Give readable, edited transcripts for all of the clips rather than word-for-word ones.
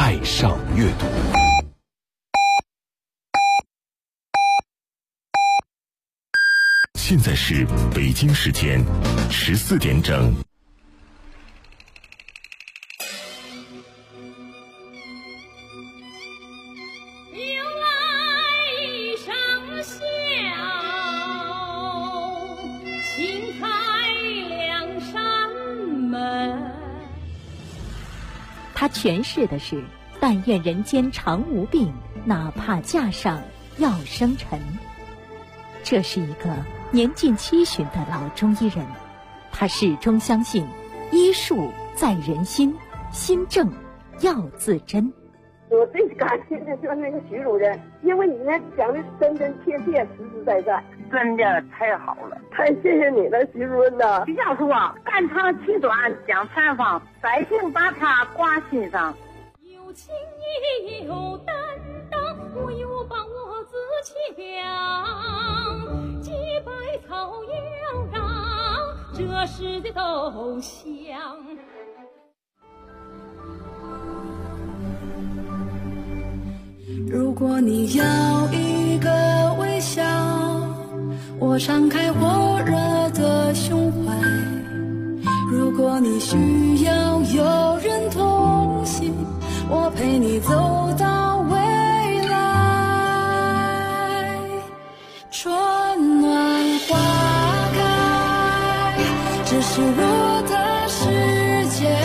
爱上阅读。现在是北京时间14点整。 他诠释的是但愿人间常无病，哪怕架上要生尘。这是一个年近70的老中医人，他始终相信医术在人心，心正要自珍。 我最感谢的就是那个徐主任，因为你呢讲的真真切切、实实在在， 真的太好了， 太谢谢你了，徐主任呐！ 徐教授啊，肝肠气短讲禅方，百姓把它挂心上。 有情也有担当，我有把握自强，几百草要让这世界都香。 如果你要一个微笑，我敞开火热的胸怀；如果你需要有人同行，我陪你走到未来。春暖花开，这是我的世界。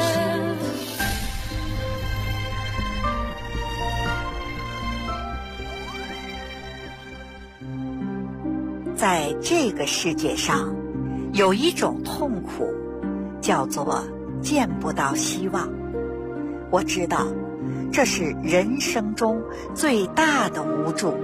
在这个世界上，有一种痛苦，叫做见不到希望。我知道，这是人生中最大的无助。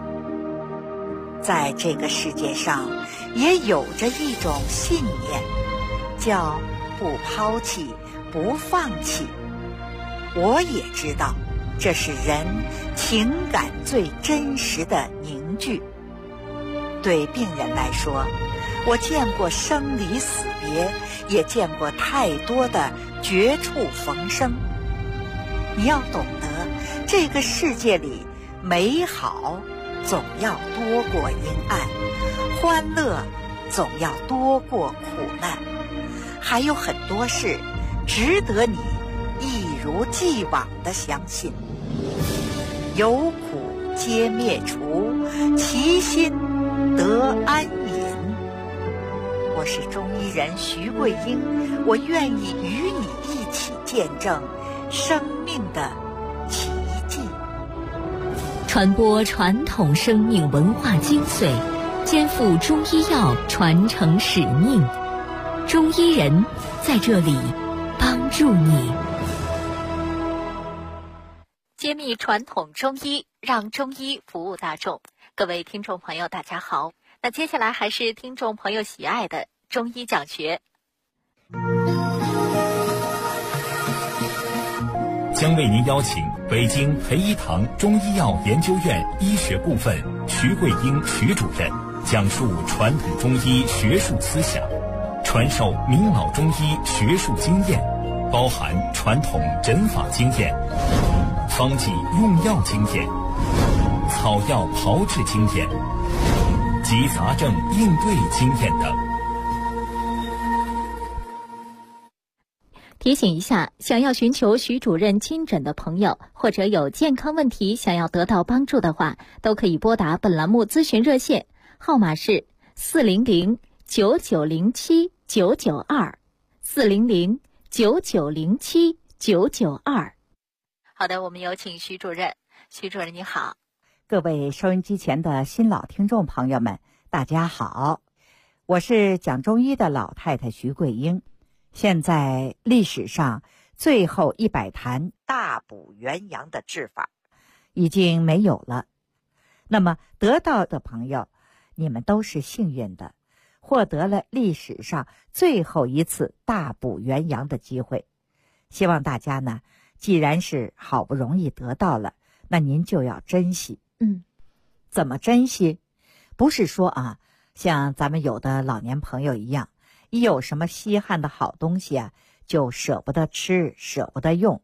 在这个世界上，也有着一种信念，叫不抛弃，不放弃。我也知道，这是人情感最真实的凝聚。对病人来说，我见过生离死别，也见过太多的绝处逢生。你要懂得，这个世界里美好总要多过阴暗，欢乐总要多过苦难，还有很多事值得你一如既往地相信。有苦皆灭除，其心得安隐。我是中医人徐桂英，我愿意与你一起见证生命的奇迹， 传播传统生命文化精髓，肩负中医药传承使命。中医人在这里帮助你，揭秘传统中医，让中医服务大众。各位听众朋友大家好，那接下来还是听众朋友喜爱的中医讲学。 将为您邀请北京培一堂中医药研究院医学部分徐桂英徐主任讲述传统中医学术思想，传授名老中医学术经验，包含传统诊法经验、方剂用药经验、草药炮制经验及杂症应对经验等。 提醒一下，想要寻求徐主任亲诊的朋友，或者有健康问题想要得到帮助的话，都可以拨打本栏目咨询热线，号码是400-9907-992，400-9907-992。好的，我们有请徐主任。徐主任你好。 各位收音机前的新老听众朋友们，大家好，我是讲中医的老太太徐桂英。现在历史上最后100坛大补元阳的治法已经没有了，那么得到的朋友，你们都是幸运的，获得了历史上最后一次大补元阳的机会。希望大家呢，既然是好不容易得到了，那您就要珍惜。怎么珍惜？不是说像咱们有的老年朋友一样，一有什么稀罕的好东西就舍不得吃，舍不得用，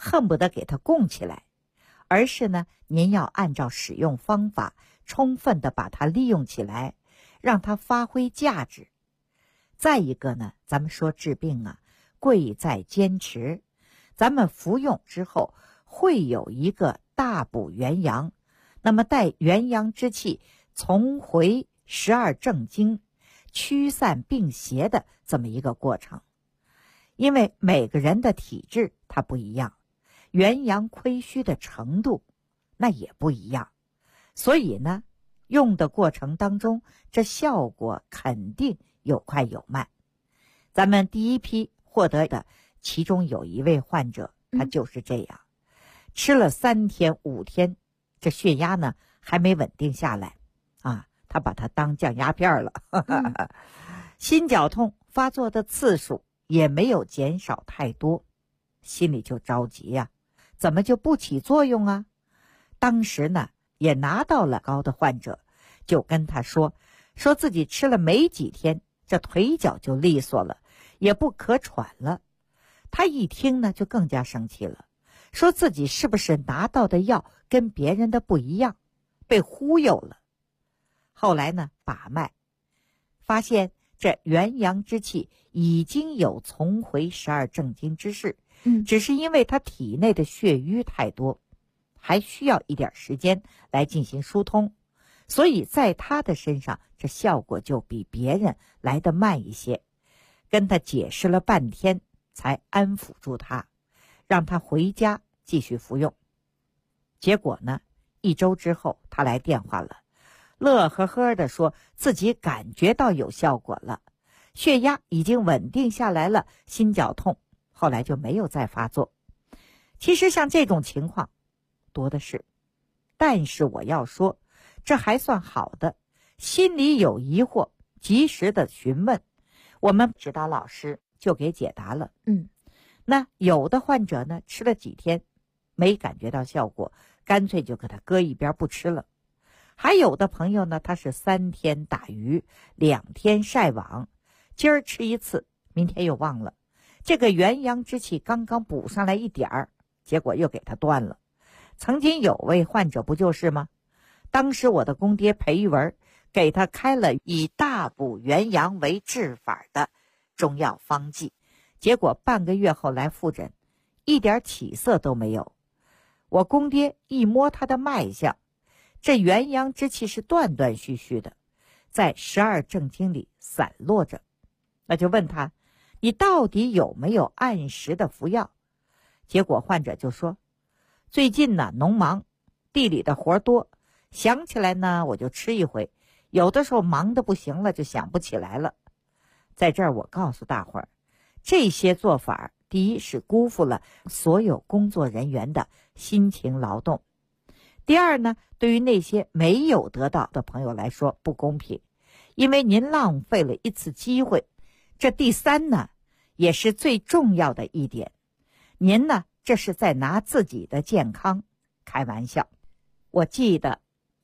恨不得给它供起来，而是呢，您要按照使用方法，充分的把它利用起来，让它发挥价值。再一个呢，咱们说治病啊，贵在坚持。咱们服用之后，会有一个大补元阳，那么待元阳之气重回12正经，驱散病邪的这么一个过程。因为每个人的体质它不一样，元阳亏虚的程度那也不一样，所以呢，用的过程当中，这效果肯定有快有慢。咱们第一批获得的，其中有一位患者，他就是这样，吃了3天5天，这血压呢还没稳定下来啊，他把它当降压片了。心绞痛发作的次数也没有减少太多，心里就着急呀，怎么就不起作用啊？当时呢也拿到了膏的患者，就跟他说自己吃了没几天，这腿脚就利索了，也不可喘了。他一听呢就更加生气了，说自己是不是拿到的药跟别人的不一样，被忽悠了。后来呢把脉发现这元阳之气已经有重回12正经之势，只是因为他体内的血瘀太多，还需要一点时间来进行疏通，所以在他的身上这效果就比别人来得慢一些。跟他解释了半天才安抚住他，让他回家继续服用。结果呢1周之后他来电话了，乐呵呵地说自己感觉到有效果了，血压已经稳定下来了，心绞痛后来就没有再发作。其实像这种情况多的是，但是我要说这还算好的，心里有疑惑及时的询问，我们指导老师就给解答了。那有的患者呢吃了几天没感觉到效果，干脆就给他搁一边不吃了。还有的朋友呢，他是3天打鱼2天晒网，今儿吃一次，明天又忘了，这个元阳之气刚刚补上来一点儿，结果又给他断了。曾经有位患者不就是吗？当时我的公爹裴玉文给他开了以大补元阳为治法的中药方剂，结果半个月后来复诊，一点起色都没有。我公爹一摸他的脉象，这元阳之气是断断续续的，在12正经里散落着。那就问他，你到底有没有按时的服药？结果患者就说，最近呢农忙，地里的活多，想起来呢我就吃一回，有的时候忙得不行了就想不起来了。在这儿我告诉大伙儿，这些做法第一是辜负了所有工作人员的辛勤劳动，第二呢，对于那些没有得到的朋友来说不公平，因为您浪费了一次机会。这第三呢，也是最重要的一点，您呢这是在拿自己的健康开玩笑。我记得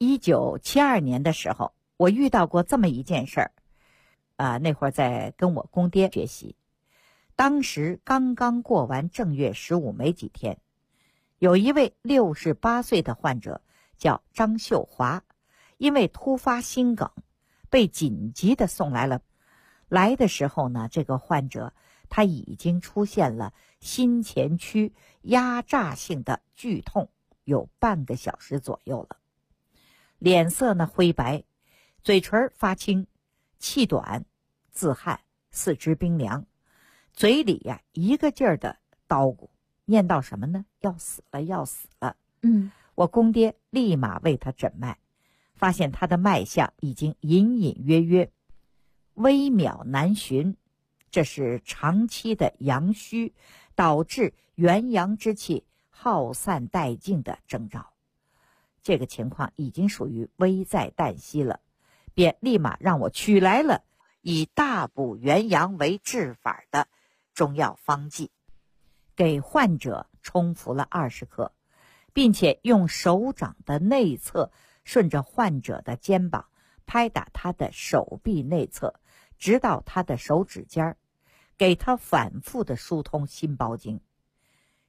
1972年的时候，我遇到过这么一件事儿，那会儿在跟我公爹学习，当时刚刚过完正月15没几天，有一位68岁的患者叫张秀华，因为突发心梗被紧急的送来了。来的时候呢，这个患者他已经出现了心前区压榨性的剧痛，有半个小时左右了。脸色呢灰白，嘴唇发青，气短，自汗，四肢冰凉，嘴里呀一个劲儿的叨咕，念叨什么呢？要死了，要死了。我公爹立马为他诊脉，发现他的脉象已经隐隐约约，微渺难寻，这是长期的阳虚导致元阳之气耗散殆尽的征兆。这个情况已经属于危在旦夕了，便立马让我取来了以大补元阳为治法的中药方剂，给患者冲服了20克，并且用手掌的内侧顺着患者的肩膀拍打他的手臂内侧，直到他的手指尖，给他反复的疏通心包经。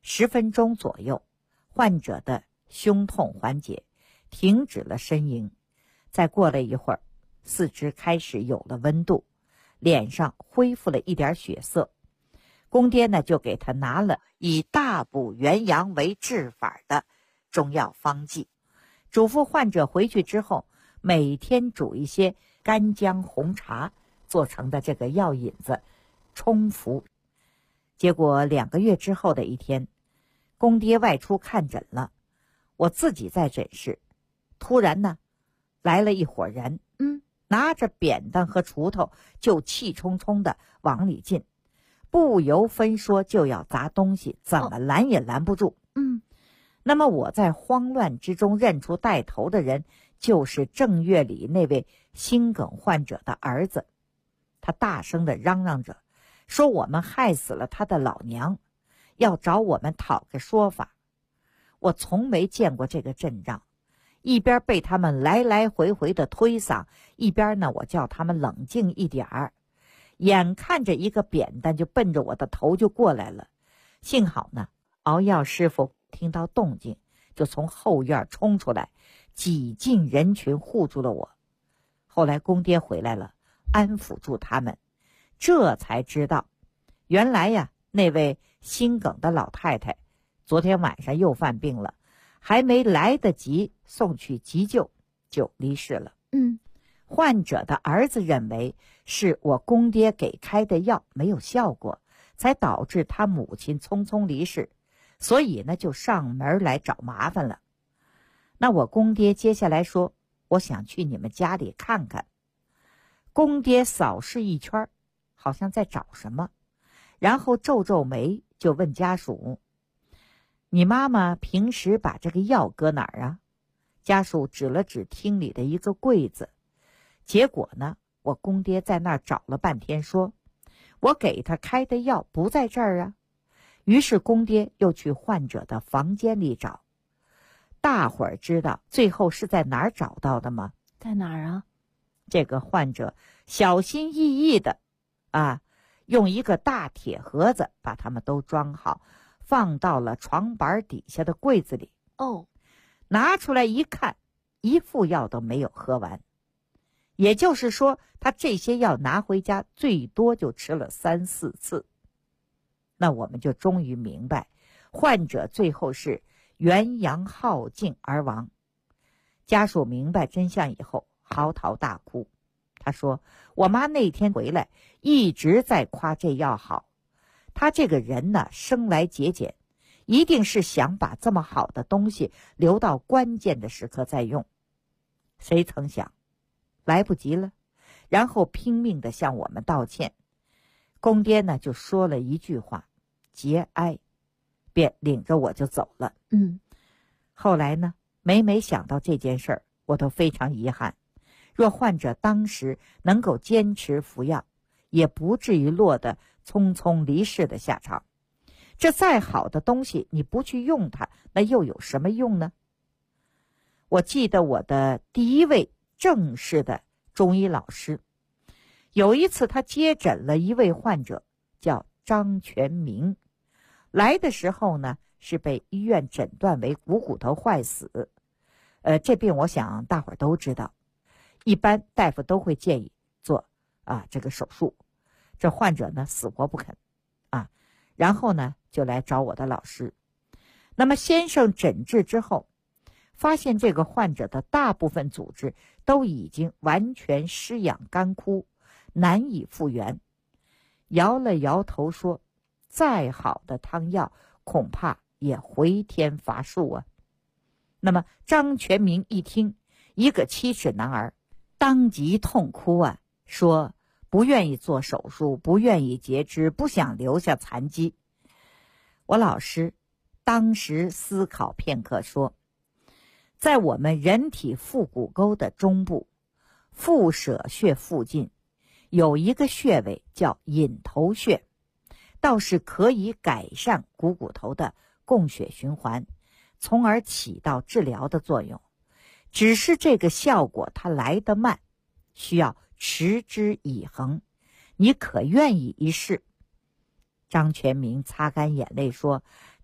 10分钟左右，患者的胸痛缓解，停止了呻吟。再过了一会儿，四肢开始有了温度，脸上恢复了一点血色。公爹呢，就给他拿了以大补元阳为治法的中药方剂，嘱咐患者回去之后每天煮一些干姜红茶做成的这个药引子冲服。结果2个月之后的一天，公爹外出看诊了，我自己在诊室，突然呢来了一伙人，拿着扁担和锄头就气冲冲的往里进，不由分说就要砸东西，怎么拦也拦不住。那么我在慌乱之中认出带头的人就是正月里那位心梗患者的儿子。他大声地嚷嚷着说我们害死了他的老娘，要找我们讨个说法。我从没见过这个阵仗，一边被他们来来回回的推搡，一边呢我叫他们冷静一点儿。眼看着一个扁担就奔着我的头就过来了，幸好呢熬药师傅听到动静，就从后院冲出来，挤进人群护住了我。后来公爹回来了，安抚住他们，这才知道原来呀那位心梗的老太太昨天晚上又犯病了，还没来得及送去急救就离世了。患者的儿子认为是我公爹给开的药没有效果，才导致他母亲匆匆离世，所以呢就上门来找麻烦了。那我公爹接下来说，我想去你们家里看看。公爹扫视一圈，好像在找什么，然后皱皱眉就问家属，你妈妈平时把这个药搁哪儿啊？家属指了指厅里的一个柜子。结果呢，我公爹在那儿找了半天，说我给他开的药不在这儿啊。于是公爹又去患者的房间里找。大伙儿知道最后是在哪儿找到的吗？ 在哪儿啊？ 这个患者小心翼翼的用一个大铁盒子把它们都装好，放到了床板底下的柜子里。拿出来一看，一副药都没有喝完。也就是说，他这些药拿回家最多就吃了3、4次。那我们就终于明白，患者最后是元阳耗尽而亡。家属明白真相以后嚎啕大哭。他说我妈那天回来一直在夸这药好，他这个人呢生来节俭，一定是想把这么好的东西留到关键的时刻再用。谁曾想来不及了，然后拼命地向我们道歉。公爹呢就说了一句话，节哀，便领着我就走了。后来呢每想到这件事儿，我都非常遗憾。若患者当时能够坚持服药，也不至于落得匆匆离世的下场。这再好的东西你不去用它，那又有什么用呢？我记得我的第一位正式的中医老师，有一次他接诊了一位患者叫张全明，来的时候呢是被医院诊断为股骨头坏死。这病我想大伙儿都知道，一般大夫都会建议做这个手术。这患者呢死活不肯然后呢就来找我的老师。那么先生诊治之后，发现这个患者的大部分组织都已经完全失养干枯，难以复原。摇了摇头说，再好的汤药恐怕也回天乏术啊。那么张全明一听，一个7尺男儿，当即痛哭说不愿意做手术，不愿意截肢，不想留下残疾。我老师当时思考片刻说，在我们人体腹股沟的中部腹舍穴附近有一个穴位叫隐头穴，倒是可以改善股骨头的供血循环，从而起到治疗的作用。只是这个效果它来得慢，需要持之以恒，你可愿意一试？张全明擦干眼泪说，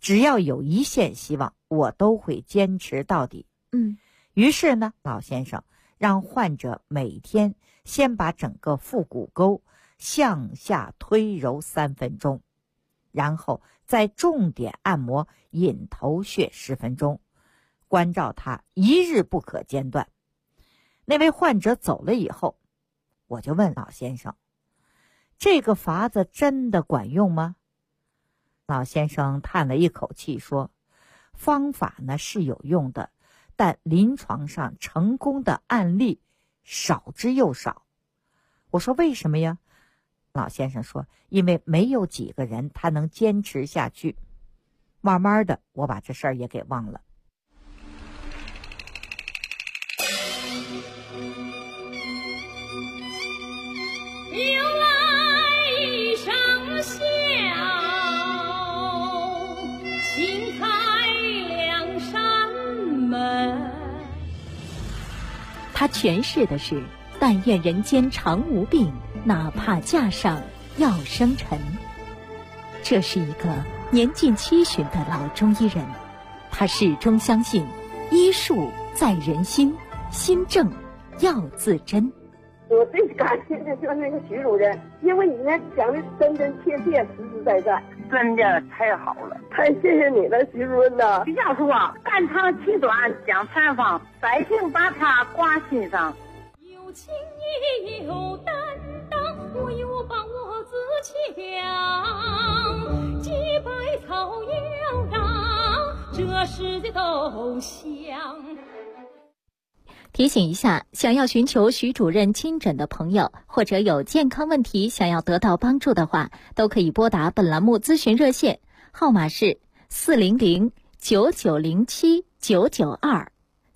只要有一线希望，我都会坚持到底。于是呢，老先生让患者每天先把整个腹股沟向下推揉3分钟，然后再重点按摩隐头穴10分钟，关照他一日不可间断。那位患者走了以后，我就问老先生，这个法子真的管用吗？老先生叹了一口气说，方法呢是有用的，但临床上成功的案例少之又少。我说为什么呀？老先生说，因为没有几个人他能坚持下去。慢慢的，我把这事儿也给忘了。 又来一声笑，轻开两扇门。 他诠释的是但愿人间常无病，哪怕架上要生尘。这是一个年近70的老中医人，他始终相信医术在人心，心正要自珍。 我最感谢的就是那个徐主任，因为你呢讲的真真切切、实实在在， 真的太好了， 太谢谢你了，徐主任呐！ 徐教授啊，肝肠气短讲禅方，百姓把它挂心上。 有情也有担当，我有把握自强，几百草要让这世界都香。 提醒一下，想要寻求徐主任亲诊的朋友，或者有健康问题想要得到帮助的话，都可以拨打本栏目咨询热线，号码是400-9907-992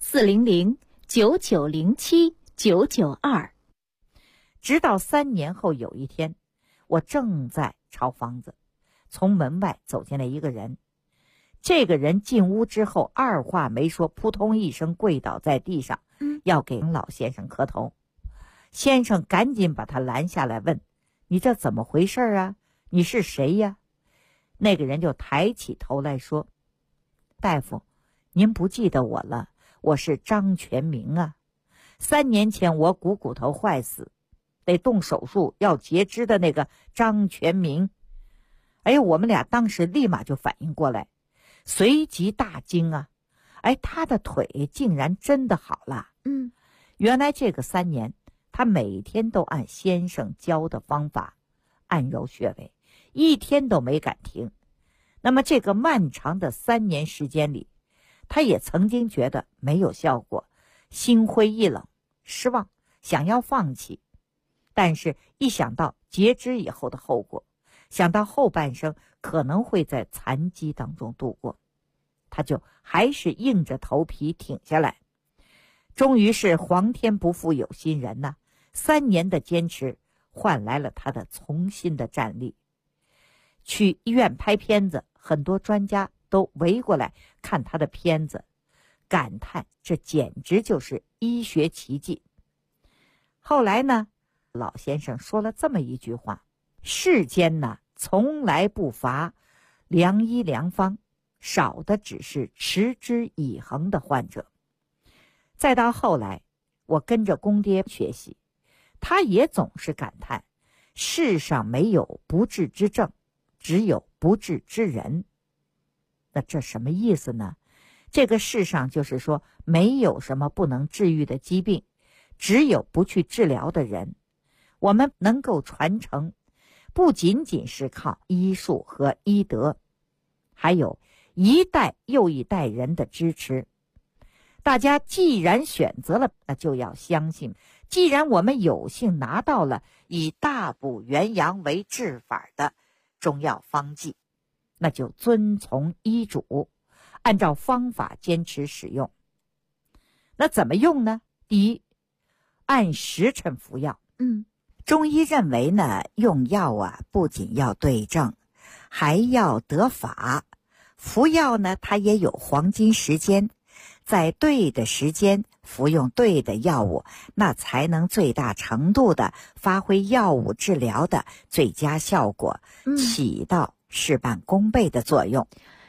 400-9907-992。直到3年后有一天，我正在抄方子，从门外走进来一个人。这个人进屋之后，二话没说，扑通一声跪倒在地上，要给老先生磕头。先生赶紧把他拦下来问，你这怎么回事啊？你是谁呀？那个人就抬起头来说，大夫，您不记得我了，我是张全明啊。3年前我骨头坏死，得动手术要截肢的那个张全明。哎呀，我们俩当时立马就反应过来，随即大惊啊！哎，他的腿竟然真的好了。原来这个3年，他每天都按先生教的方法按揉穴位，一天都没敢停。那么这个漫长的3年时间里，他也曾经觉得没有效果，心灰意冷，失望，想要放弃。但是一想到截肢以后的后果，想到后半生可能会在残疾当中度过，他就还是硬着头皮挺下来。终于是皇天不负有心人呐，3年的坚持换来了他的重新的站立。去医院拍片子，很多专家都围过来看他的片子，感叹这简直就是医学奇迹。后来呢，老先生说了这么一句话，世间呢从来不乏良医良方，少的只是持之以恒的患者。再到后来，我跟着公爹学习，他也总是感叹，世上没有不治之症，只有不治之人。那这什么意思呢？这个世上就是说，没有什么不能治愈的疾病，只有不去治疗的人。我们能够传承，不仅仅是靠医术和医德，还有一代又一代人的支持。大家既然选择了，那就要相信，既然我们有幸拿到了以大补元阳为治法的中药方剂，那就遵从医嘱，按照方法坚持使用。那怎么用呢？第一，按时辰服药。 中医认为呢，用药啊，不仅要对症，还要得法。服药呢，它也有黄金时间，在对的时间服用对的药物，那才能最大程度的发挥药物治疗的最佳效果，起到事半功倍的作用。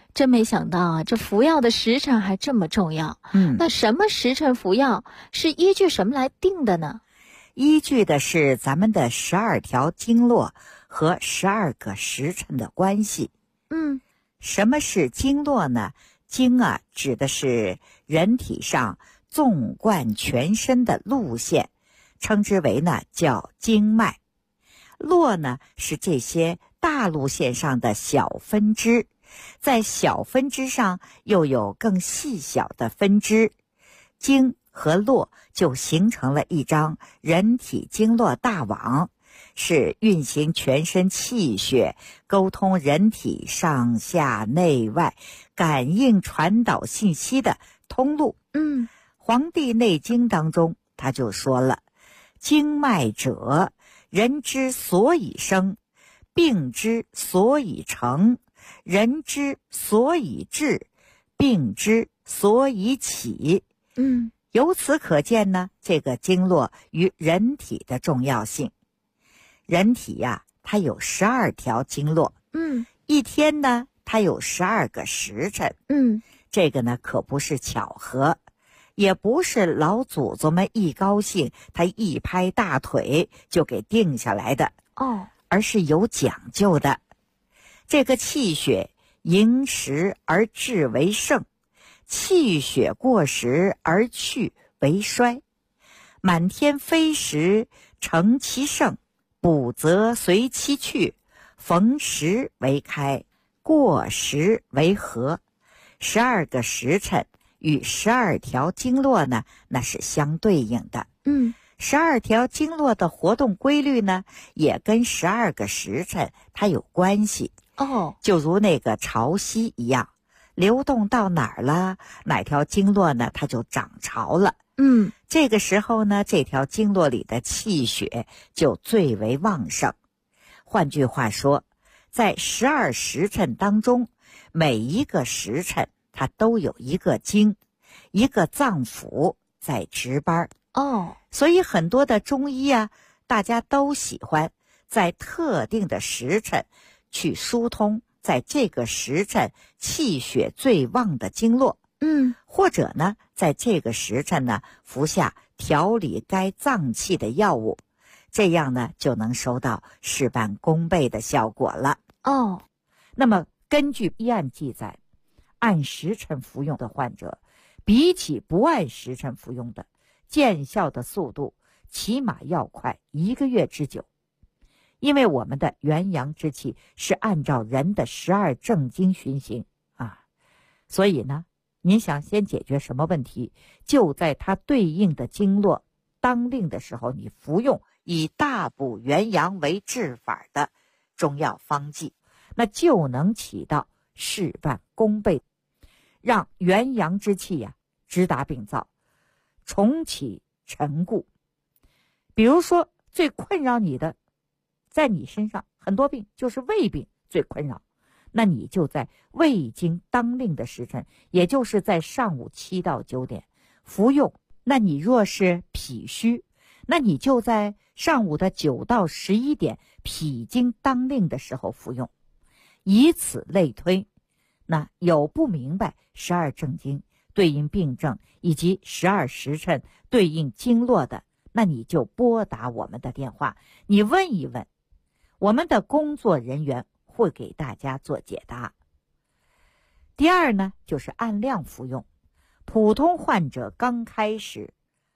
真没想到啊，这服药的时辰还这么重要。那什么时辰服药是依据什么来定的呢？ 依据的是咱们的12条经络和12个时辰的关系。什么是经络呢？经啊，指的是人体上纵贯全身的路线，称之为呢叫经脉。络呢是这些大路线上的小分支，在小分支上又有更细小的分支，经和络就形成了一张人体经络大网，是运行全身气血，沟通人体上下内外，感应传导信息的通路。黄帝内经当中他就说了，经脉者，人之所以生，病之所以成，人之所以治，病之所以起。由此可见呢，这个经络与人体的重要性。人体呀，它有12条经络，一天呢，它有12个时辰，这个呢可不是巧合，也不是老祖宗们一高兴，他一拍大腿就给定下来的，而是有讲究的。这个气血盈实而志为盛，气血过实而去为衰。满天飞时成其盛，补则随其去，逢时为开，过时为合。12个时辰与12条经络呢，那是相对应的。12条经络的活动规律呢，也跟12个时辰它有关系。就如那个潮汐一样，流动到哪儿了，哪条经络呢，它就涨潮了。这个时候呢，这条经络里的气血就最为旺盛。换句话说，在12时辰当中，每一个时辰它都有一个经，一个脏腑在值班。所以很多的中医啊，大家都喜欢在特定的时辰去疏通在这个时辰气血最旺的经络。或者呢，在这个时辰呢，服下调理该脏器的药物，这样呢，就能收到事半功倍的效果了。那么根据医案记载，按时辰服用的患者，比起不按时辰服用的，见效的速度起码要快1个月之久。因为我们的元阳之气是按照人的12正经循行啊，所以呢，您想先解决什么问题，就在它对应的经络当令的时候，你服用以大补元阳为治法的中药方剂，那就能起到事半功倍，让元阳之气呀直达病灶，重启陈固。比如说最困扰你的，在你身上很多病就是胃病最困扰，那你就在胃经当令的时辰，也就是在上午7到9点服用。那你若是脾虚，那你就在上午的9到11点脾经当令的时候服用。以此类推，那有不明白12正经对应病症以及12时辰对应经络的，那你就拨打我们的电话，你问一问，我们的工作人员会给大家做解答。第二呢，就是按量服用。普通患者刚开始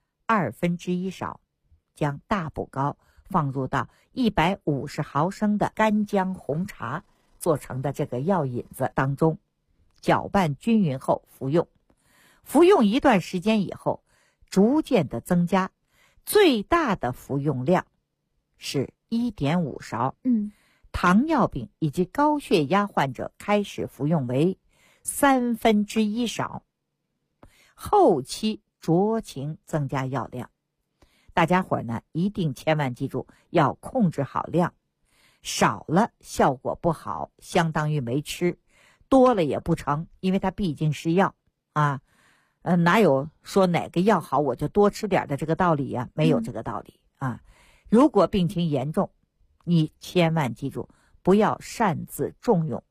1/2勺，将大补膏放入到150毫升的干姜红茶做成的这个药引子当中，搅拌均匀后服用。服用一段时间以后，逐渐的增加，最大的服用量是1.5勺。糖尿病以及高血压患者开始服用为1/3勺，后期酌情增加药量。大家伙呢，一定千万记住要控制好量，少了效果不好，相当于没吃，多了也不成，因为它毕竟是药啊。哪有说哪个药好我就多吃点的这个道理呀？没有这个道理啊。如果病情严重，你千万记住不要擅自重用，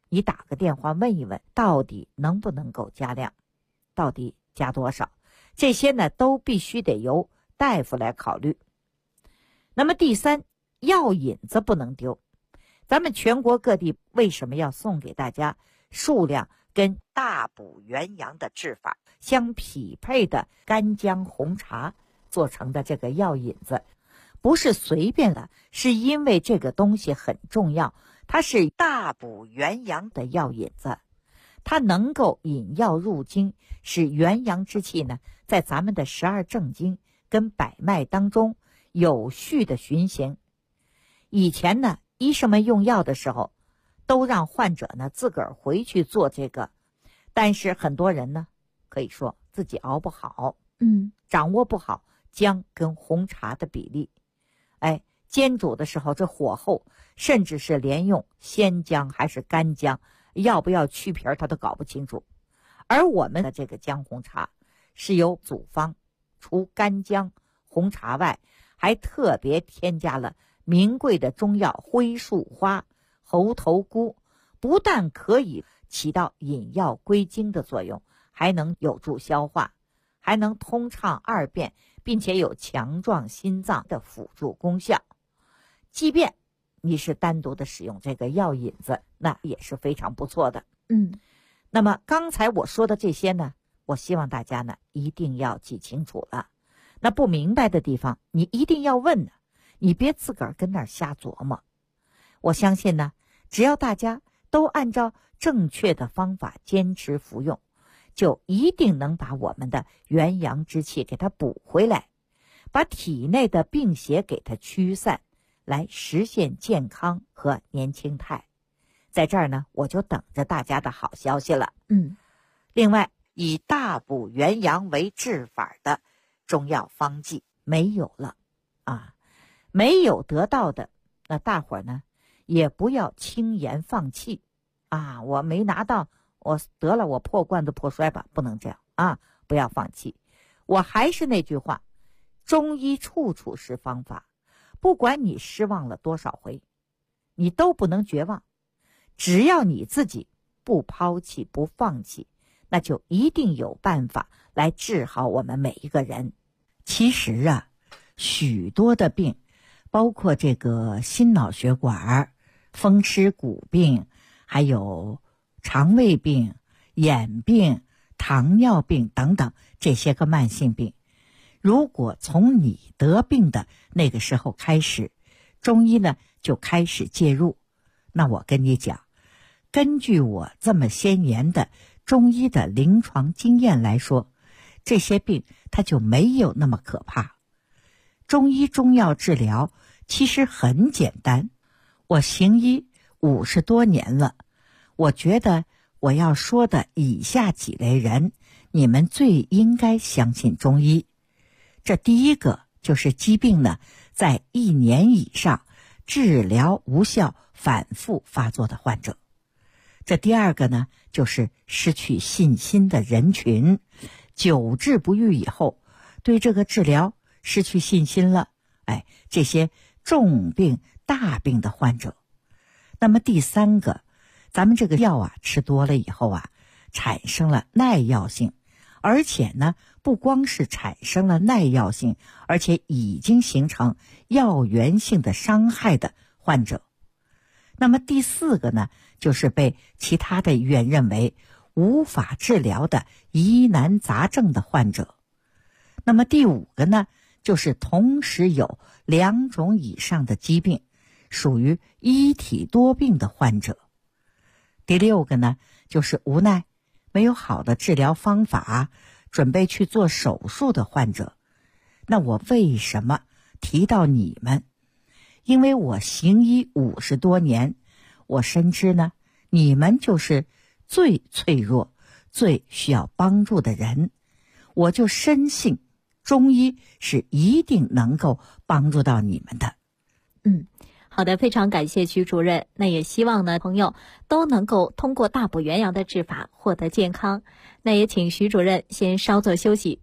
你打个电话问一问，到底能不能够加量，到底加多少，这些呢都必须得由大夫来考虑。那么第三，药引子不能丢。咱们全国各地为什么要送给大家数量跟大补元阳的治法相匹配的干姜红茶做成的这个药引子？不是随便的，是因为这个东西很重要，它是大补元阳的药引子，它能够引药入经，使元阳之气呢在咱们的12正经跟百脉当中有序的循行。以前呢，医生们用药的时候都让患者呢自个儿回去做这个，但是很多人呢可以说自己熬不好，掌握不好姜跟红茶的比例，煎煮的时候这火候，甚至是连用鲜姜还是干姜，要不要去皮他都搞不清楚。而我们的这个姜红茶是由组方除干姜红茶外，还特别添加了名贵的中药灰树花、猴头菇，不但可以起到引药归经的作用，还能有助消化，还能通畅二便，并且有强壮心脏的辅助功效。即便你是单独的使用这个药引子，那也是非常不错的。那么刚才我说的这些呢，我希望大家呢一定要记清楚了。那不明白的地方你一定要问呢，你别自个儿跟那儿瞎琢磨。我相信呢，只要大家都按照正确的方法坚持服用，就一定能把我们的元阳之气给它补回来，把体内的病邪给它驱散，来实现健康和年轻态。在这儿呢，我就等着大家的好消息了。另外，以大补元阳为治法的中药方剂没有了没有得到的，那大伙儿呢也不要轻言放弃我没拿到，我得了，我破罐子破摔吧，不能这样不要放弃。我还是那句话，中医处处是方法，不管你失望了多少回，你都不能绝望。只要你自己不抛弃不放弃，那就一定有办法来治好我们每一个人。其实许多的病，包括这个心脑血管、风湿骨病，还有肠胃病、眼病、糖尿病等等这些个慢性病，如果从你得病的那个时候开始，中医呢就开始介入，那我跟你讲，根据我这么些年的中医的临床经验来说，这些病它就没有那么可怕。中医中药治疗其实很简单，我行医50多年了，我觉得我要说的以下几类人，你们最应该相信中医。这第一个就是疾病呢在1年以上治疗无效反复发作的患者。这第二个呢就是失去信心的人群，久治不愈以后对这个治疗失去信心了，这些重病大病的患者。那么第三个，咱们这个药吃多了以后产生了耐药性，而且呢不光是产生了耐药性，而且已经形成药源性的伤害的患者。那么第四个呢，就是被其他的医院认为无法治疗的疑难杂症的患者。那么第五个呢，就是同时有2种以上的疾病，属于一体多病的患者。第六个呢，就是无奈没有好的治疗方法，准备去做手术的患者。那我为什么提到你们？因为我行医50多年，我深知呢，你们就是最脆弱、最需要帮助的人。我就深信中医是一定能够帮助到你们的。 好的，非常感谢徐主任。那也希望呢，朋友都能够通过大补元阳的治法获得健康。那也请徐主任先稍作休息。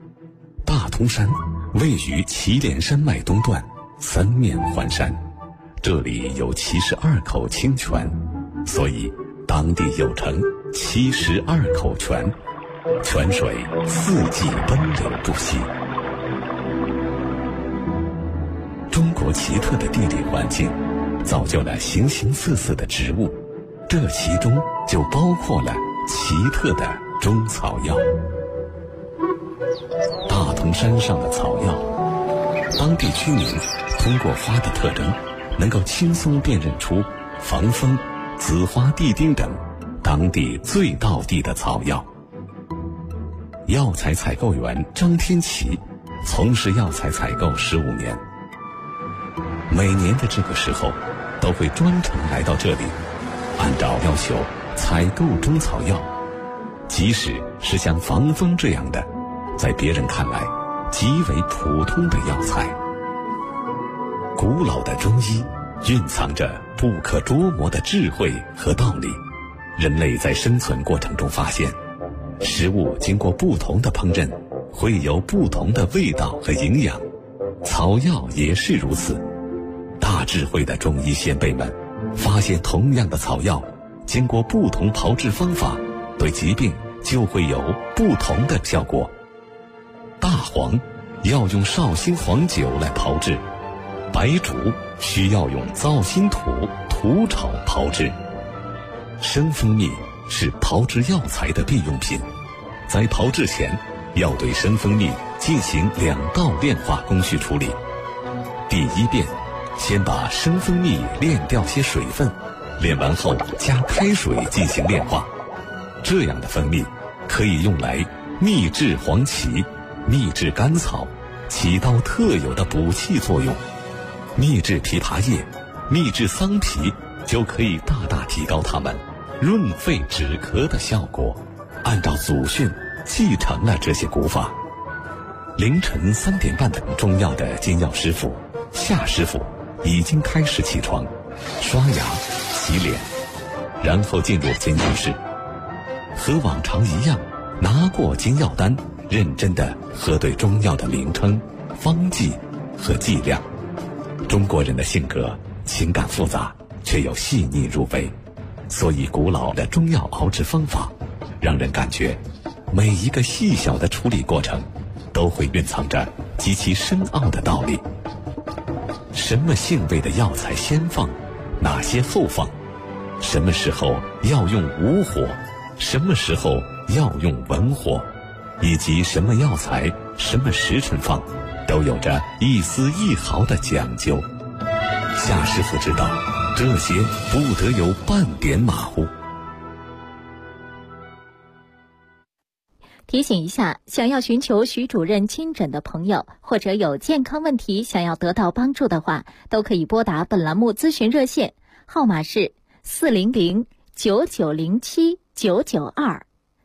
大通山位于祁连山脉东段，三面环山， 这里有72口清泉，所以当地又称72口泉，泉水四季奔流不息。中国奇特的地理环境造就了形形色色的植物，这其中就包括了奇特的中草药。大同山上的草药，当地居民通过花的特征能够轻松辨认出防风、紫花地丁等当地最道地的草药。药材采购员张天奇从事药材采购15年，每年的这个时候都会专程来到这里，按照要求采购中草药，即使是像防风这样的在别人看来极为普通的药材。古老的中医蕴藏着不可捉摸的智慧和道理。人类在生存过程中发现，食物经过不同的烹饪会有不同的味道和营养，草药也是如此。大智慧的中医先辈们发现，同样的草药经过不同炮制方法，对疾病就会有不同的效果。大黄要用绍兴黄酒来炮制，白术需要用皂辛土炒炮制。生蜂蜜是炮制药材的必用品，在炮制前要对生蜂蜜进行2道炼化工序处理。第一遍，先把生蜂蜜炼掉些水分，炼完后加开水进行炼化。这样的蜂蜜可以用来秘制黄芪、秘制甘草，起到特有的补气作用。秘制枇杷叶、秘制桑皮就可以大大提高它们润肺止咳的效果。按照祖训继承了这些古法。凌晨3点半等中药的煎药师傅夏师傅已经开始起床，刷牙洗脸，然后进入煎药室，和往常一样拿过煎药单，认真地核对中药的名称、方剂和剂量。中国人的性格情感复杂，却又细腻入微，所以古老的中药熬制方法让人感觉每一个细小的处理过程都会蕴藏着极其深奥的道理。什么性味的药材先放，哪些后放，什么时候要用武火，什么时候要用文火，以及什么药材什么时辰放，都有着一丝一毫的讲究。夏师傅知道，这些不得有半点马虎。 提醒一下，想要寻求徐主任亲诊的朋友，或者有健康问题想要得到帮助的话，都可以拨打本栏目咨询热线，号码是400-9907-992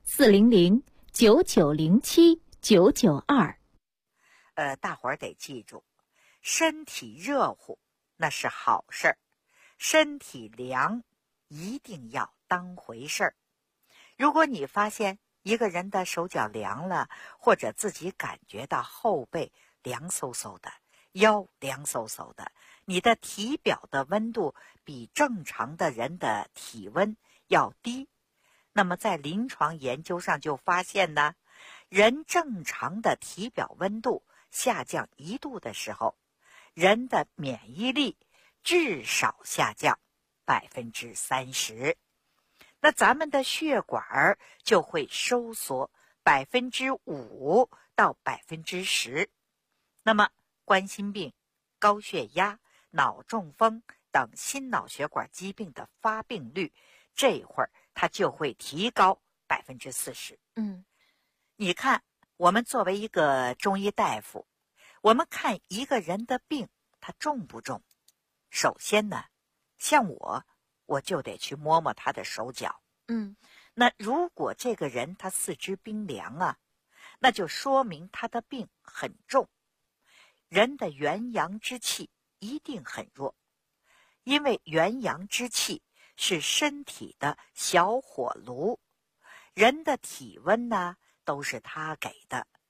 400-9907-992。 大伙儿得记住，身体热乎那是好事儿，身体凉一定要当回事儿。如果你发现一个人的手脚凉了，或者自己感觉到后背凉飕飕的，腰凉飕飕的，你的体表的温度比正常的人的体温要低，那么在临床研究上就发现呢，人正常的体表温度下降1度的时候，人的免疫力至少下降30%。那咱们的血管就会收缩5%到10%。那么冠心病、高血压、脑中风等心脑血管疾病的发病率，这会儿它就会提高40%。你看，我们作为一个中医大夫，我们看一个人的病他重不重，首先呢，像我就得去摸摸他的手脚。那如果这个人他四肢冰凉啊，那就说明他的病很重。人的元阳之气一定很弱，因为元阳之气是身体的小火炉，人的体温呢都是他给的。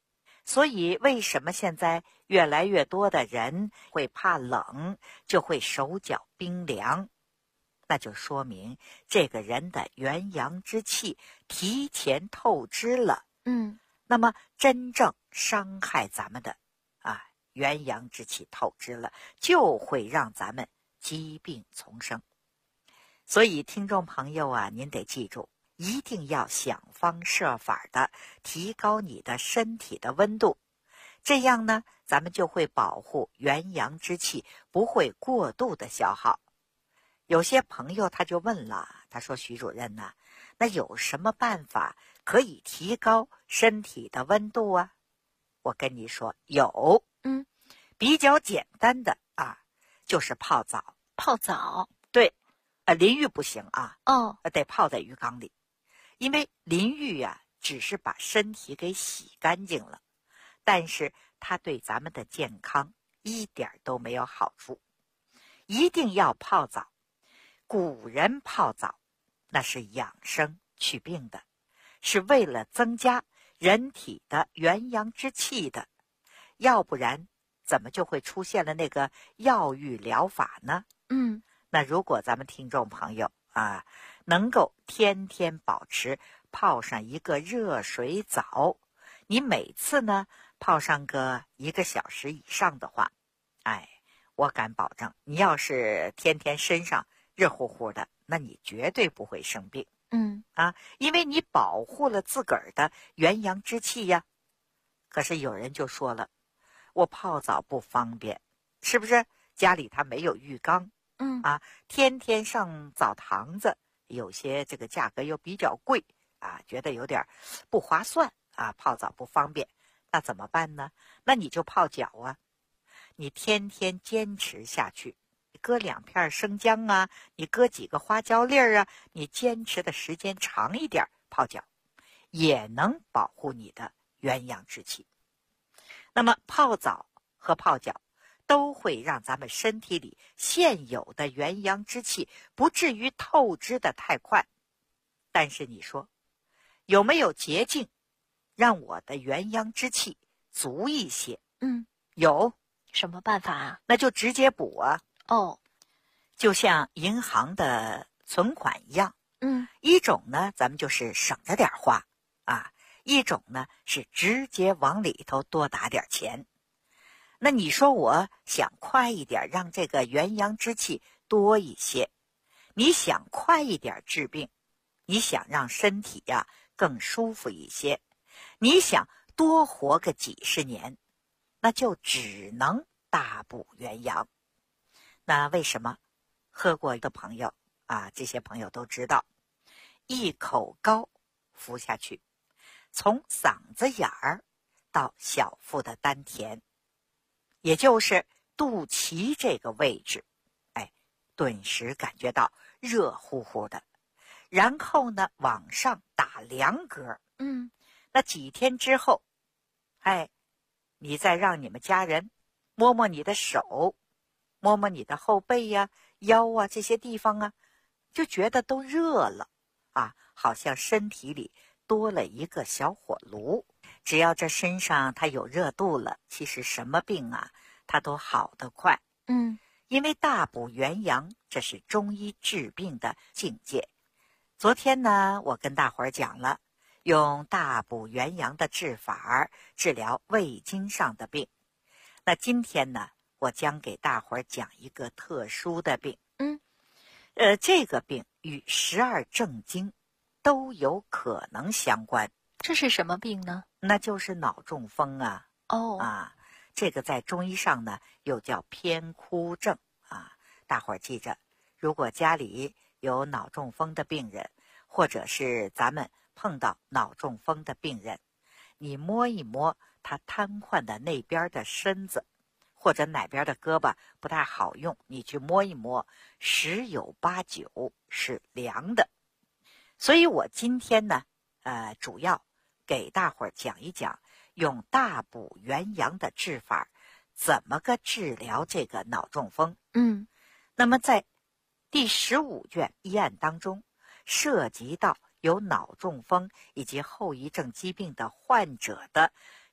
所以为什么现在越来越多的人会怕冷，就会手脚冰凉？那就说明这个人的元阳之气提前透支了。那么真正伤害咱们的元阳之气透支了，就会让咱们疾病丛生。所以听众朋友啊，您得记住，一定要想方设法的提高你的身体的温度，这样呢，咱们就会保护元阳之气不会过度的消耗。有些朋友他就问了，他说徐主任呢，那有什么办法可以提高身体的温度啊？我跟你说有，比较简单的就是泡澡。 泡澡？ 对，淋浴不行啊，得泡在浴缸里，因为淋浴只是把身体给洗干净了，但是它对咱们的健康一点都没有好处。一定要泡澡。古人泡澡那是养生祛病的，是为了增加人体的元阳之气的，要不然怎么就会出现了那个药浴疗法呢？那如果咱们听众朋友能够天天保持泡上一个热水澡，你每次呢泡上个1个小时以上的话，我敢保证，你要是天天身上热乎乎的，那你绝对不会生病。因为你保护了自个儿的元阳之气呀。可是有人就说了，我泡澡不方便，是不是？家里他没有浴缸，天天上澡堂子，有些这个价格又比较贵觉得有点不划算泡澡不方便，那怎么办呢？那你就泡脚啊，你天天坚持下去，搁2片生姜你搁几个花椒粒你坚持的时间长一点，泡脚也能保护你的元阳之气。那么泡澡和泡脚都会让咱们身体里现有的元阳之气不至于透支的太快。但是你说有没有捷径让我的元阳之气足一些？有。 什么办法啊？ 那就直接补啊。就像银行的存款一样，一种呢咱们就是省着点花一种呢是直接往里头多打点钱。那你说我想快一点让这个元阳之气多一些，你想快一点治病，你想让身体更舒服一些，你想多活个几十年，那就只能大补元阳。那为什么？喝过的朋友这些朋友都知道，一口膏服下去，从嗓子眼儿到小腹的丹田，也就是肚脐这个位置，顿时感觉到热乎乎的，然后呢往上打2嗝。那几天之后，你再让你们家人摸摸你的手，摸摸你的后背腰这些地方就觉得都热了好像身体里多了一个小火炉。只要这身上它有热度了，其实什么病它都好得快。因为大补元阳，这是中医治病的境界。昨天呢，我跟大伙儿讲了用大补元阳的治法治疗胃经上的病。那今天呢，我将给大伙儿讲一个特殊的病。这个病与12正经都有可能相关。 这是什么病呢？ 那就是脑中风这个在中医上呢又叫偏枯症大伙儿记着，如果家里有脑中风的病人，或者是咱们碰到脑中风的病人，你摸一摸他瘫痪的那边的身子，或者哪边的胳膊不太好用，你去摸一摸，10有89是凉的。所以我今天呢主要给大伙儿讲一讲用大补元阳的治法怎么个治疗这个脑中风。那么在第15卷医案当中，涉及到有脑中风以及后遗症疾病的患者的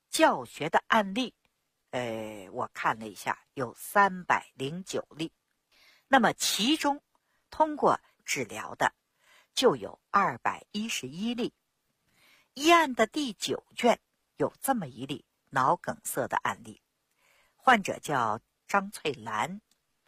教学的案例，我看了一下，有309例。那么其中通过治疗的就有211例。一案的第9卷有这么一例脑梗塞的案例，患者叫张翠兰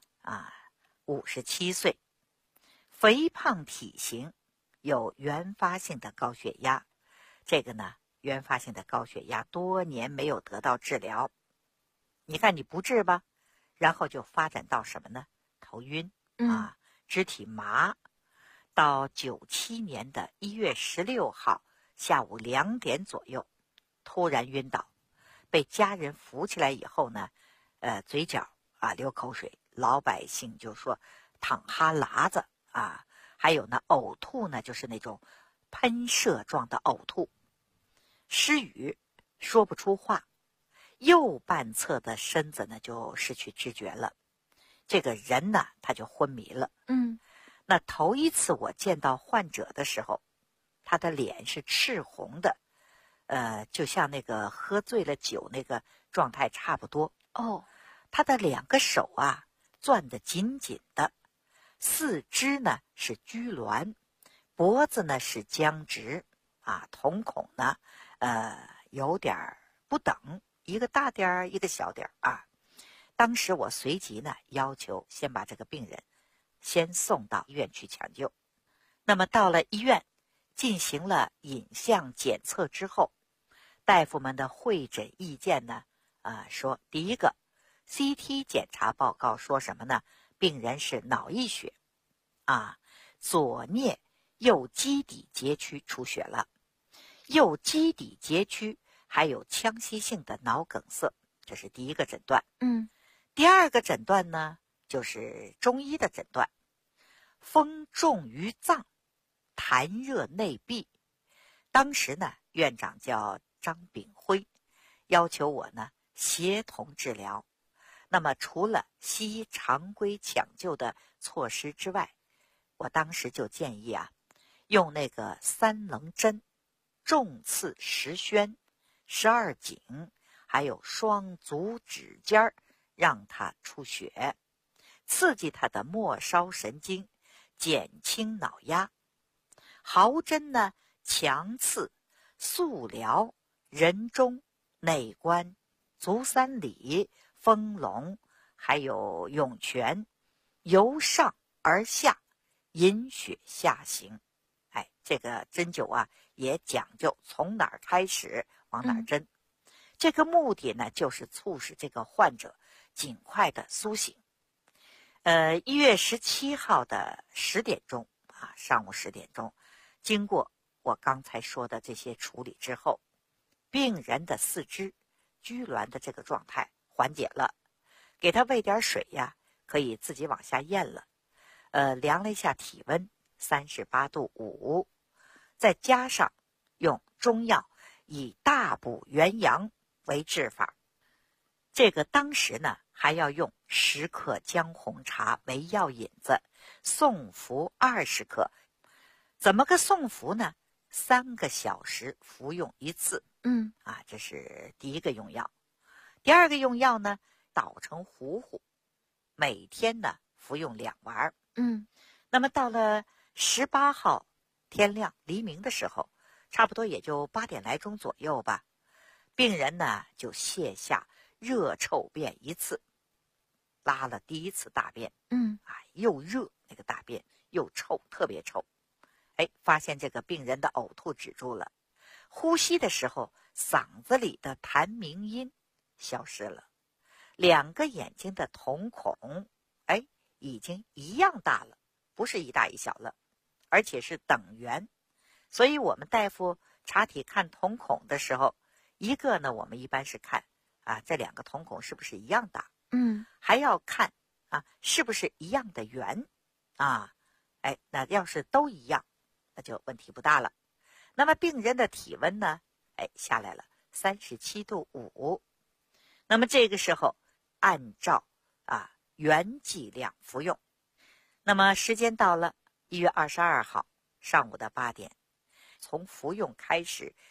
，57岁，肥胖体型，有原发性的高血压。这个呢，原发性的高血压多年没有得到治疗，你看你不治吧，然后就发展到什么呢？头晕肢体麻。到97年的1月16号下午2点左右，突然晕倒，被家人扶起来以后呢，嘴角流口水，老百姓就说淌哈喇子还有呢呕吐呢，就是那种喷射状的呕吐，失语，说不出话，右半侧的身子呢就失去知觉了，这个人呢他就昏迷了。那头一次我见到患者的时候，他的脸是赤红的，就像那个喝醉了酒那个状态差不多。他的2个手攥得紧紧的，四肢呢是拘挛，脖子呢是僵直瞳孔呢有点不等，一个大点儿一个小点儿当时我随即呢要求先把这个病人先送到医院去抢救。那么到了医院进行了影像检测之后，大夫们的会诊意见呢说，第一个 CT 检查报告说什么呢？病人是脑溢血左颞右基底节区出血了，右基底节区还有腔隙性的脑梗塞，这是第一个诊断。第二个诊断呢，就是中医的诊断，风重于脏，痰热内闭。当时呢，院长叫张炳辉，要求我呢协同治疗。那么除了西医常规抢救的措施之外，我当时就建议用那个3棱针重刺10宣、12颈，还有双足指尖，让它出血，刺激它的末梢神经，减轻脑压。毫针呢强刺速疗人中、内关、足三里、丰隆，还有涌泉，由上而下，引血下行。这个针灸也讲究从哪儿开始往哪儿针。这个目的呢，就是促使这个患者尽快的苏醒。1月17号的10点钟上午10点钟，经过我刚才说的这些处理之后，病人的四肢拘挛的这个状态缓解了，给他喂点水可以自己往下咽了。量了一下体温38度5，再加上用中药以大补元阳为治法。这个当时呢还要用10克姜红茶为药引子，送服20克。怎么个送服呢？3个小时服用1次。这是第一个用药。第二个用药呢，捣成糊糊，每天呢服用2丸。那么到了18号天亮黎明的时候，差不多也就8点来钟左右吧，病人呢就泻下热臭便1次，拉了第1次大便。又热，那个大便又臭，特别臭。发现这个病人的呕吐止住了，呼吸的时候嗓子里的痰鸣音消失了，2个眼睛的瞳孔已经一样大了，不是一大一小了，而且是等圆。所以我们大夫查体看瞳孔的时候，一个呢我们一般是看这2个瞳孔是不是一样大，还要看是不是一样的圆那要是都一样，那就问题不大了。那么病人的体温呢下来了37度5，那么这个时候按照原剂量服用。那么时间到了1月22号上午的8点，从服用开始，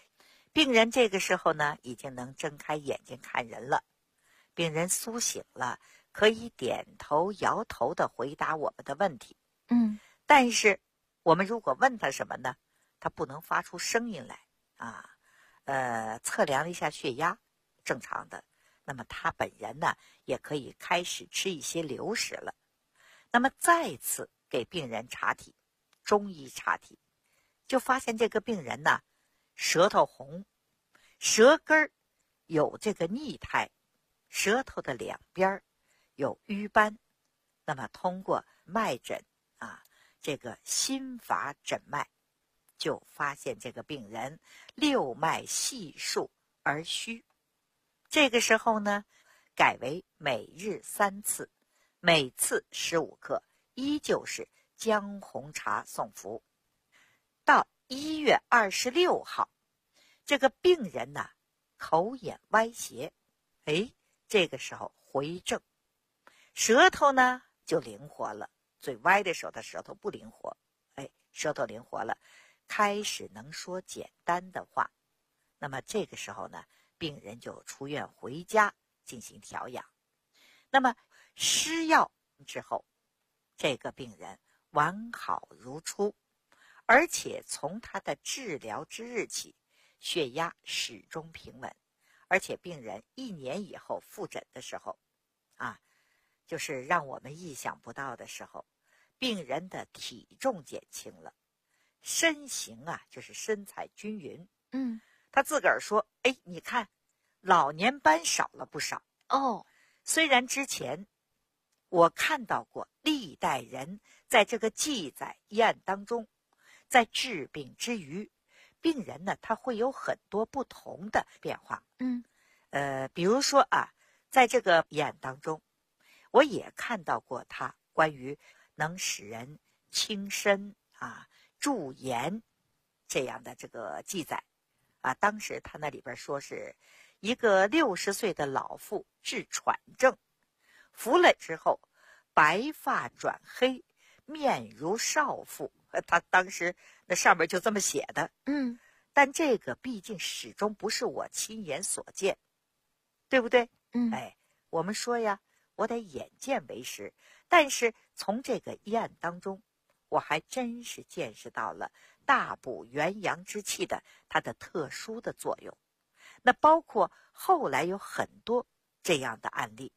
病人这个时候呢，已经能睁开眼睛看人了。病人苏醒了，可以点头摇头的回答我们的问题。但是我们如果问他什么呢，他不能发出声音来啊。测量了一下血压，正常的。那么他本人呢，也可以开始吃一些流食了。那么再次给病人查体，中医查体，就发现这个病人呢，舌头红，舌根有这个腻苔，舌头的两边有瘀斑。那么通过脉诊这个心法诊脉，就发现这个病人六脉细数而虚。这个时候呢，改为每日3次，每次15克，依旧是姜红茶送服。到1月26号，这个病人呢，口眼歪斜，这个时候回正，舌头呢就灵活了。嘴歪的时候，他舌头不灵活，舌头灵活了，开始能说简单的话。那么这个时候呢，病人就出院回家进行调养。那么施药之后，这个病人完好如初，而且从他的治疗之日起，血压始终平稳，而且病人1年以后复诊的时候就是让我们意想不到的时候，病人的体重减轻了，身形就是身材均匀。他自个儿说，你看老年斑少了不少。虽然之前我看到过历代人在这个记载医案当中，在治病之余，病人呢他会有很多不同的变化。比如说在这个医案当中，我也看到过他关于能使人轻身驻颜这样的这个记载当时他那里边说是一个60岁的老妇治喘症，服了之后白发转黑，面如少妇。他当时那上面就这么写的。但这个毕竟始终不是我亲眼所见，对不对？我们说呀，我得眼见为实。但是从这个医案当中，我还真是见识到了大补元阳之气的它的特殊的作用。那包括后来有很多这样的案例。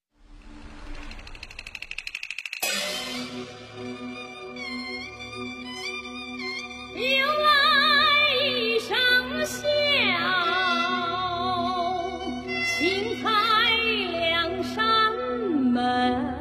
有来一声笑，轻开两扇门。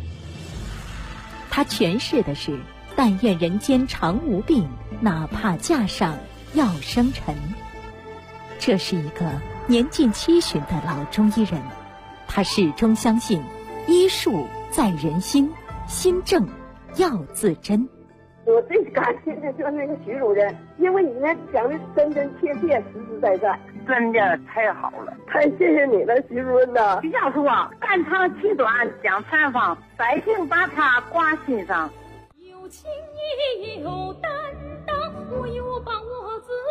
他诠释的是但愿人间常无病，哪怕架上要生尘。这是一个年近70的老中医人，他始终相信医术在人心，心正要自真。 我最感谢的就是那个徐主任，因为你呢讲的真真切切，实实在在， 真的太好了， 太谢谢你了，徐主任呐！ 徐教授肝肠气短讲禅方，百姓把它挂心上。 有情也有担当，我有把握自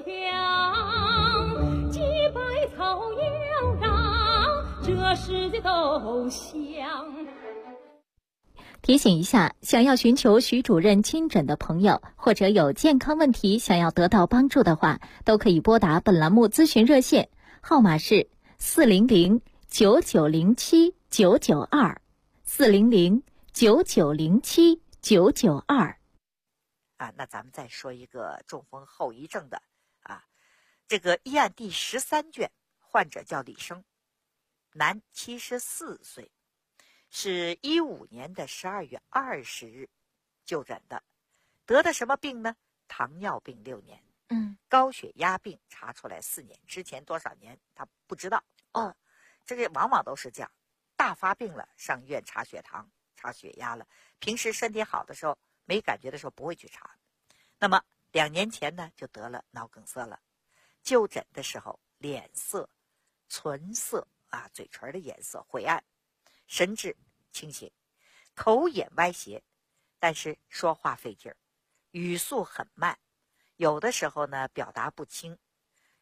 强，洁白草要让这世界都香。 提醒一下，想要寻求徐主任亲诊的朋友，或者有健康问题想要得到帮助的话，都可以拨打本栏目咨询热线，号码是400-9907-992 400-9907-992。 那咱们再说一个中风后遗症的这个医案第13卷，患者叫李生，男，74岁。是15年的12月20日就诊的，得的什么病呢？糖尿病6年，高血压病查出来4年，之前多少年他不知道。这个往往都是这样，大发病了上医院查血糖、查血压了，平时身体好的时候没感觉的时候不会去查。那么2年前呢就得了脑梗塞了，就诊的时候脸色、唇色嘴唇的颜色灰暗，神志清醒，口眼歪斜，但是说话费劲儿，语速很慢，有的时候呢表达不清，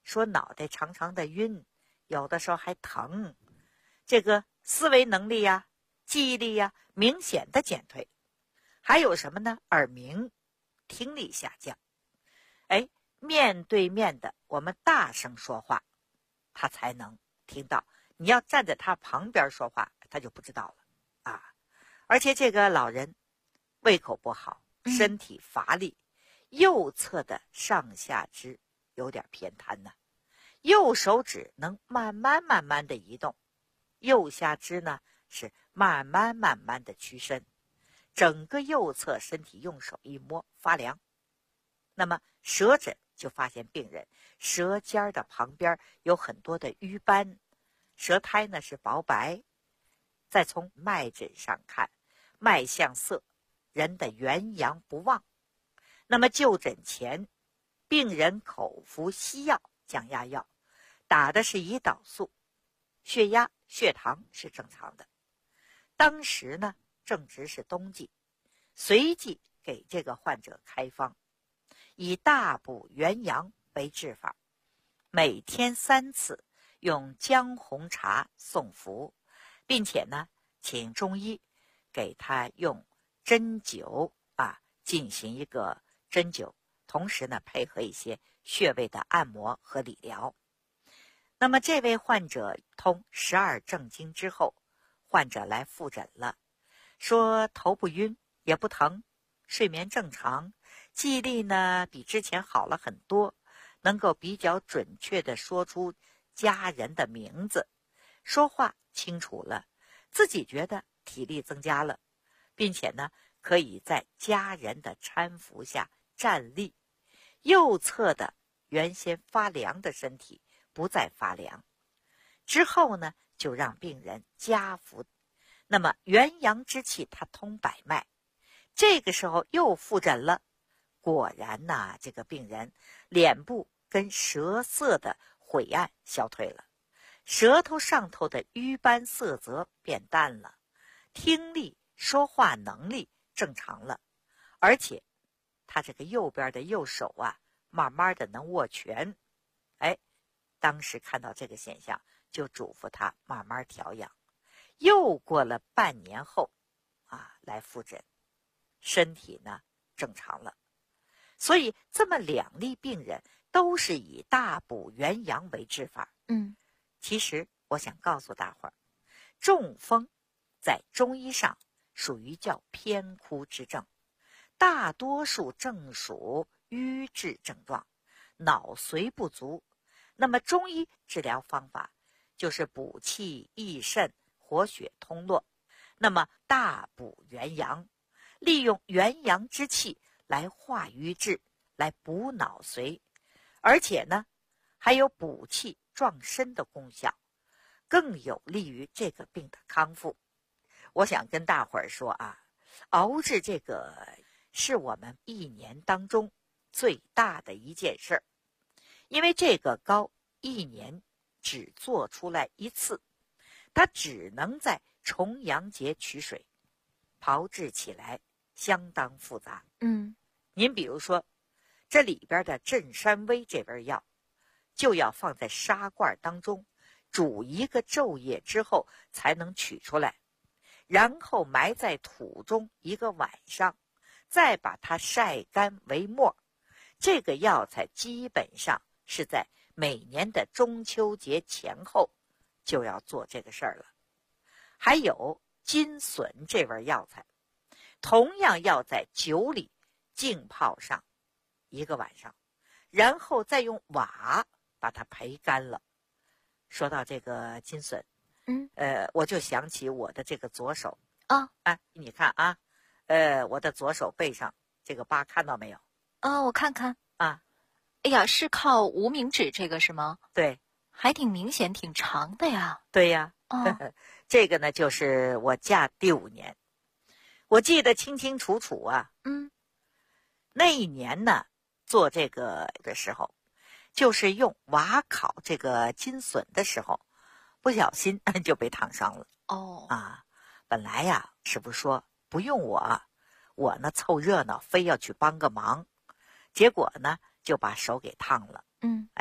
说脑袋常常的晕，有的时候还疼，这个思维能力呀、记忆力呀明显的减退。还有什么呢？耳鸣，听力下降。面对面的我们大声说话，他才能听到，你要站在他旁边说话，他就不知道了啊。而且这个老人胃口不好，身体乏力，右侧的上下肢有点偏瘫呢，右手指能慢慢的移动，右下肢呢是慢慢的屈伸，整个右侧身体用手一摸发凉。那么舌诊就发现病人舌尖的旁边有很多的瘀斑，舌苔呢是薄白。再从脉诊上看，脉象色，人的元阳不旺。那么就诊前，病人口服西药降压药，打的是胰岛素，血压血糖是正常的。当时呢正值是冬季，随即给这个患者开方，以大补元阳为治法，每天3次，用姜红茶送服，并且呢请中医给他用针灸进行一个针灸，同时呢配合一些穴位的按摩和理疗。那么这位患者通12正经之后，患者来复诊了，说头不晕也不疼，睡眠正常，记忆力呢比之前好了很多，能够比较准确地说出家人的名字，说话清楚了，自己觉得体力增加了，并且呢可以在家人的搀扶下站立，右侧的原先发凉的身体不再发凉。之后呢就让病人加服，那么元阳之气它通百脉。这个时候又复诊了，果然呐，这个病人脸部跟舌色的晦暗消退了，舌头上头的瘀斑色泽变淡了，听力说话能力正常了，而且他这个右边的右手慢慢的能握拳。当时看到这个现象，就嘱咐他慢慢调养。又过了半年后来复诊，身体呢正常了。所以这么2例病人都是以大补元阳为治法。其实我想告诉大伙儿，中风在中医上属于叫偏枯之症，大多数正属瘀滞症状，脑髓不足。那么中医治疗方法就是补气益肾，活血通络，那么大补元阳，利用元阳之气来化瘀滞，来补脑髓，而且呢还有补气壮身的功效，更有利于这个病的康复。我想跟大伙儿说熬制这个是我们1年当中最大的一件事儿，因为这个膏1年只做出来1次，它只能在重阳节取水，炮制起来相当复杂。您比如说这里边的镇山威这味药，就要放在砂罐当中煮1个昼夜之后才能取出来，然后埋在土中1个晚上，再把它晒干为末。这个药材基本上是在每年的中秋节前后就要做这个事儿了。还有金笋这味药材，同样要在酒里浸泡上1个晚上，然后再用瓦把它焙干了。说到这个金笋，我就想起我的这个左手你看我的左手背上这个疤看到没有？ 我看看哎呀，是靠无名指这个是吗？ 对， 还挺明显，挺长的呀。 对呀。这个呢就是我嫁第5年，我记得清清楚楚那一年呢做这个的时候，就是用瓦烤这个金笋的时候，不小心就被烫伤了。本来师傅说不用我呢凑热闹非要去帮个忙，结果呢就把手给烫了。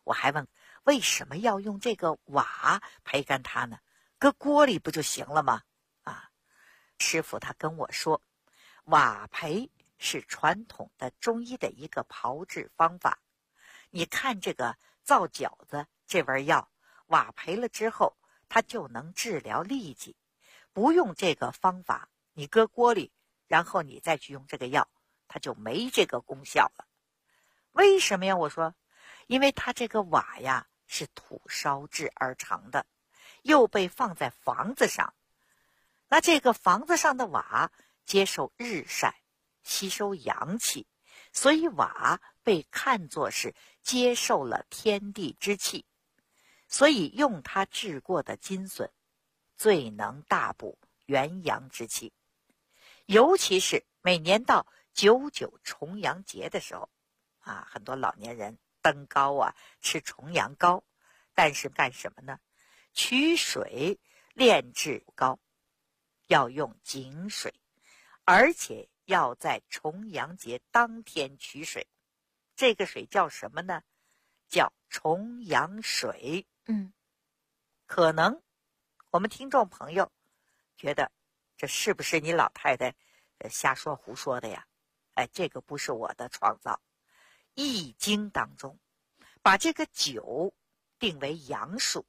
我还问为什么要用这个瓦焙干它呢？搁锅里不就行了吗？师傅他跟我说，瓦焙是传统的中医的一个炮制方法。你看这个造饺子这味药，瓦焙了之后，它就能治疗痢疾。不用这个方法，你搁锅里，然后你再去用这个药，它就没这个功效了。为什么呀？我说，因为它这个瓦呀是土烧制而成的，又被放在房子上。那这个房子上的瓦接受日晒，吸收阳气，所以瓦被看作是接受了天地之气，所以用它治过的金笋，最能大补元阳之气。尤其是每年到99重阳节的时候，很多老年人登高吃重阳糕，但是干什么呢？取水炼制糕，要用井水，而且要在重阳节当天取水。这个水叫什么呢？叫重阳水。可能我们听众朋友觉得这是不是你老太太瞎说胡说的呀？这个不是我的创造。易经当中把这个9定为阳数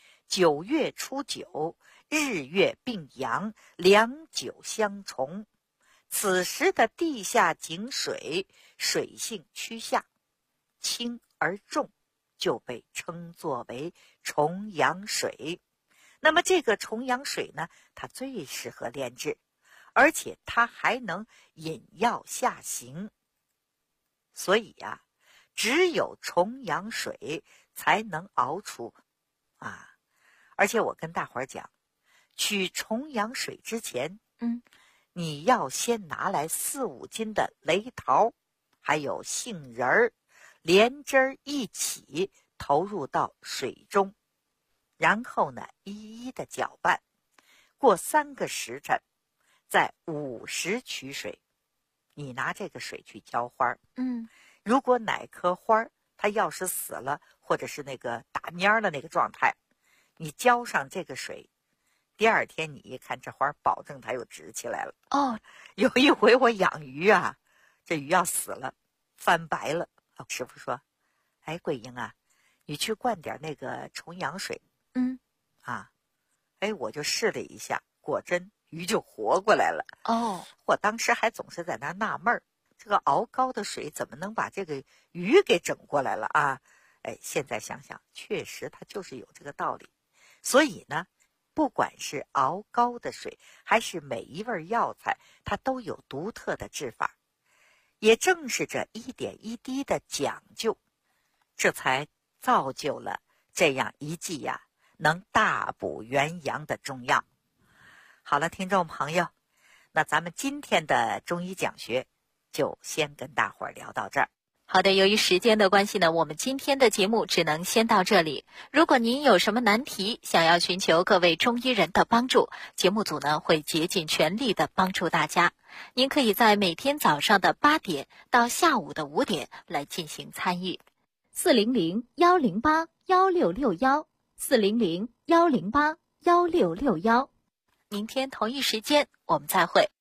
，9月初9，日月并阳，两九相重。此时的地下井水水性趋下，轻而重，就被称作为重阳水。那么这个重阳水呢，它最适合炼制，而且它还能引药下行。所以只有重阳水才能熬出而且我跟大伙儿讲，取重阳水之前，你要先拿来4、5斤的雷桃，还有杏仁儿，连汁儿一起投入到水中，然后呢，一一的搅拌，过3个时辰，再午时取水。你拿这个水去浇花，如果哪棵花它要是死了，或者是那个打蔫的那个状态，你浇上这个水，第2天你一看这花，保证它又直起来了。有一回我养鱼这鱼要死了，翻白了。师傅说，桂英你去灌点那个重阳水。我就试了一下，果真鱼就活过来了。我当时还总是在那纳闷儿，这个熬膏的水怎么能把这个鱼给整过来了现在想想，确实它就是有这个道理。所以呢，不管是熬膏的水，还是每一味药材，它都有独特的制法。也正是这一点一滴的讲究，这才造就了这样一剂能大补元阳的中药。好了，听众朋友，那咱们今天的中医讲学就先跟大伙儿聊到这儿。 好的，由于时间的关系呢，我们今天的节目只能先到这里。如果您有什么难题，想要寻求各位中医人的帮助，节目组呢会竭尽全力的帮助大家。您可以在每天早上的8点到下午的5点来进行参与。400-108-1661，400-108-1661。明天同一时间我们再会。